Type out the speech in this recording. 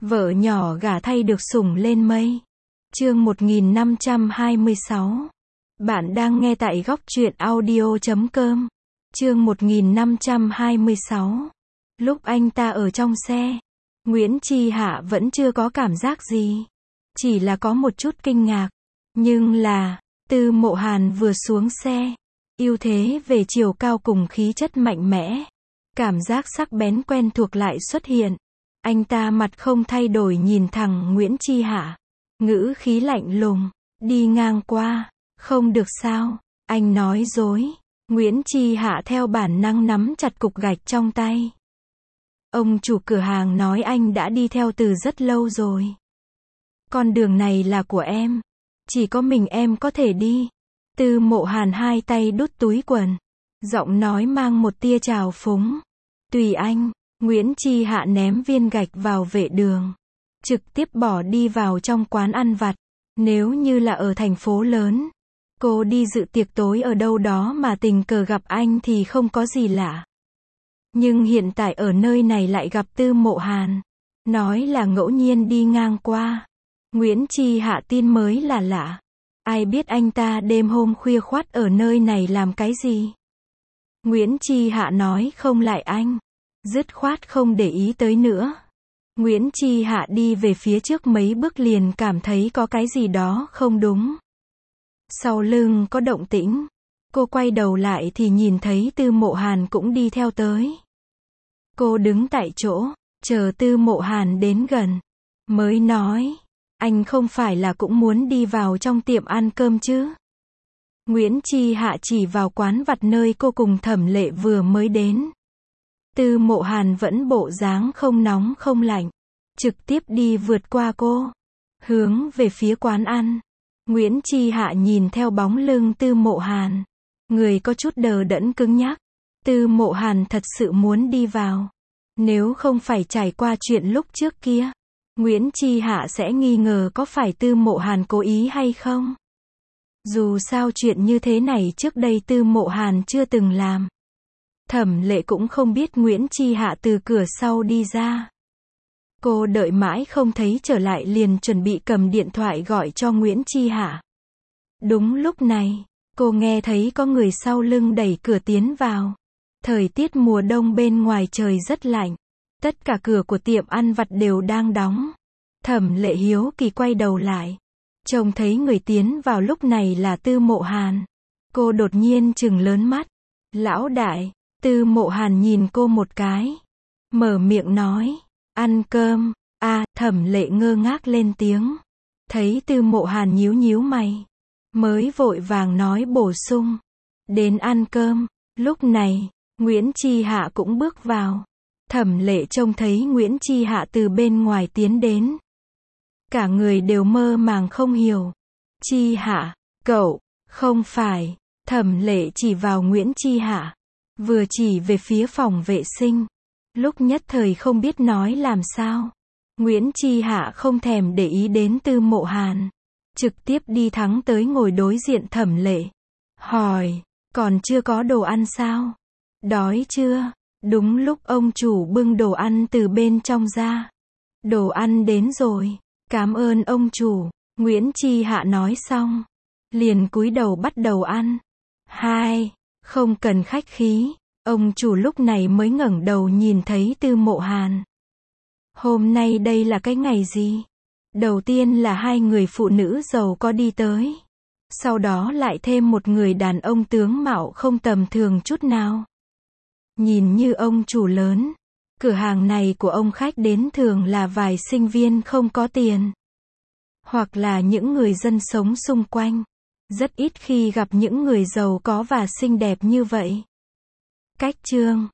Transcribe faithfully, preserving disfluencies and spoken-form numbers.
Vợ nhỏ gả thay được sủng lên mây. Chương một nghìn năm trăm hai mươi sáu. Bạn đang nghe tại góc truyện audio chấm com. Chương một nghìn năm trăm hai mươi sáu. Lúc anh ta ở trong xe, Nguyễn Chi Hạ vẫn chưa có cảm giác gì. Chỉ là có một chút kinh ngạc. Nhưng là, Tư Mộ Hàn vừa xuống xe, ưu thế về chiều cao cùng khí chất mạnh mẽ, cảm giác sắc bén quen thuộc lại xuất hiện. Anh ta mặt không thay đổi nhìn thẳng Nguyễn Chi Hạ, ngữ khí lạnh lùng, đi ngang qua, không được sao, anh nói dối. Nguyễn Chi Hạ theo bản năng nắm chặt cục gạch trong tay. Ông chủ cửa hàng nói anh đã đi theo từ rất lâu rồi. Con đường này là của em, chỉ có mình em có thể đi. Tư Mộ Hàn hai tay đút túi quần, giọng nói mang một tia trào phúng. Tùy anh. Nguyễn Chi Hạ ném viên gạch vào vệ đường, trực tiếp bỏ đi vào trong quán ăn vặt. Nếu như là ở thành phố lớn, cô đi dự tiệc tối ở đâu đó mà tình cờ gặp anh thì không có gì lạ. Nhưng hiện tại ở nơi này lại gặp Tư Mộ Hàn, nói là ngẫu nhiên đi ngang qua. Nguyễn Chi Hạ tin mới là lạ. Ai biết anh ta đêm hôm khuya khoắt ở nơi này làm cái gì? Nguyễn Chi Hạ nói không lại anh, dứt khoát không để ý tới nữa. Nguyễn Chi Hạ đi về phía trước mấy bước liền cảm thấy có cái gì đó không đúng. Sau lưng có động tĩnh. Cô quay đầu lại thì nhìn thấy Tư Mộ Hàn cũng đi theo tới. Cô đứng tại chỗ, chờ Tư Mộ Hàn đến gần, mới nói, anh không phải là cũng muốn đi vào trong tiệm ăn cơm chứ? Nguyễn Chi Hạ chỉ vào quán vặt nơi cô cùng Thẩm Lệ vừa mới đến. Tư Mộ Hàn vẫn bộ dáng không nóng không lạnh, trực tiếp đi vượt qua cô, hướng về phía quán ăn. Nguyễn Chi Hạ nhìn theo bóng lưng Tư Mộ Hàn, người có chút đờ đẫn cứng nhắc. Tư Mộ Hàn thật sự muốn đi vào. Nếu không phải trải qua chuyện lúc trước kia, Nguyễn Chi Hạ sẽ nghi ngờ có phải Tư Mộ Hàn cố ý hay không. Dù sao chuyện như thế này trước đây Tư Mộ Hàn chưa từng làm. Thẩm Lệ cũng không biết Nguyễn Chi Hạ từ cửa sau đi ra. Cô đợi mãi không thấy trở lại liền chuẩn bị cầm điện thoại gọi cho Nguyễn Chi Hạ. Đúng lúc này, cô nghe thấy có người sau lưng đẩy cửa tiến vào. Thời tiết mùa đông bên ngoài trời rất lạnh. Tất cả cửa của tiệm ăn vặt đều đang đóng. Thẩm Lệ hiếu kỳ quay đầu lại, trông thấy người tiến vào lúc này là Tư Mộ Hàn. Cô đột nhiên trừng lớn mắt. Lão đại. Tư Mộ Hàn nhìn cô một cái, mở miệng nói, ăn cơm. A, à, Thẩm Lệ ngơ ngác lên tiếng. Thấy Tư Mộ Hàn nhíu nhíu mày, mới vội vàng nói bổ sung, đến ăn cơm. Lúc này, Nguyễn Chi Hạ cũng bước vào. Thẩm Lệ trông thấy Nguyễn Chi Hạ từ bên ngoài tiến đến. Cả người đều mơ màng không hiểu. Chi Hạ, cậu, không phải. Thẩm Lệ chỉ vào Nguyễn Chi Hạ, vừa chỉ về phía phòng vệ sinh. Lúc nhất thời không biết nói làm sao. Nguyễn Chi Hạ không thèm để ý đến Tư Mộ Hàn, trực tiếp đi thẳng tới ngồi đối diện Thẩm Lệ. Hỏi, còn chưa có đồ ăn sao? Đói chưa? Đúng lúc ông chủ bưng đồ ăn từ bên trong ra. Đồ ăn đến rồi, cảm ơn ông chủ. Nguyễn Chi Hạ nói xong, liền cúi đầu bắt đầu ăn. Hai, không cần khách khí. Ông chủ lúc này mới ngẩng đầu nhìn thấy Tư Mộ Hàn. Hôm nay đây là cái ngày gì? Đầu tiên là hai người phụ nữ giàu có đi tới. Sau đó lại thêm một người đàn ông tướng mạo không tầm thường chút nào. Nhìn như ông chủ lớn. Cửa hàng này của ông khách đến thường là vài sinh viên không có tiền. Hoặc là những người dân sống xung quanh. Rất ít khi gặp những người giàu có và xinh đẹp như vậy. Cách chương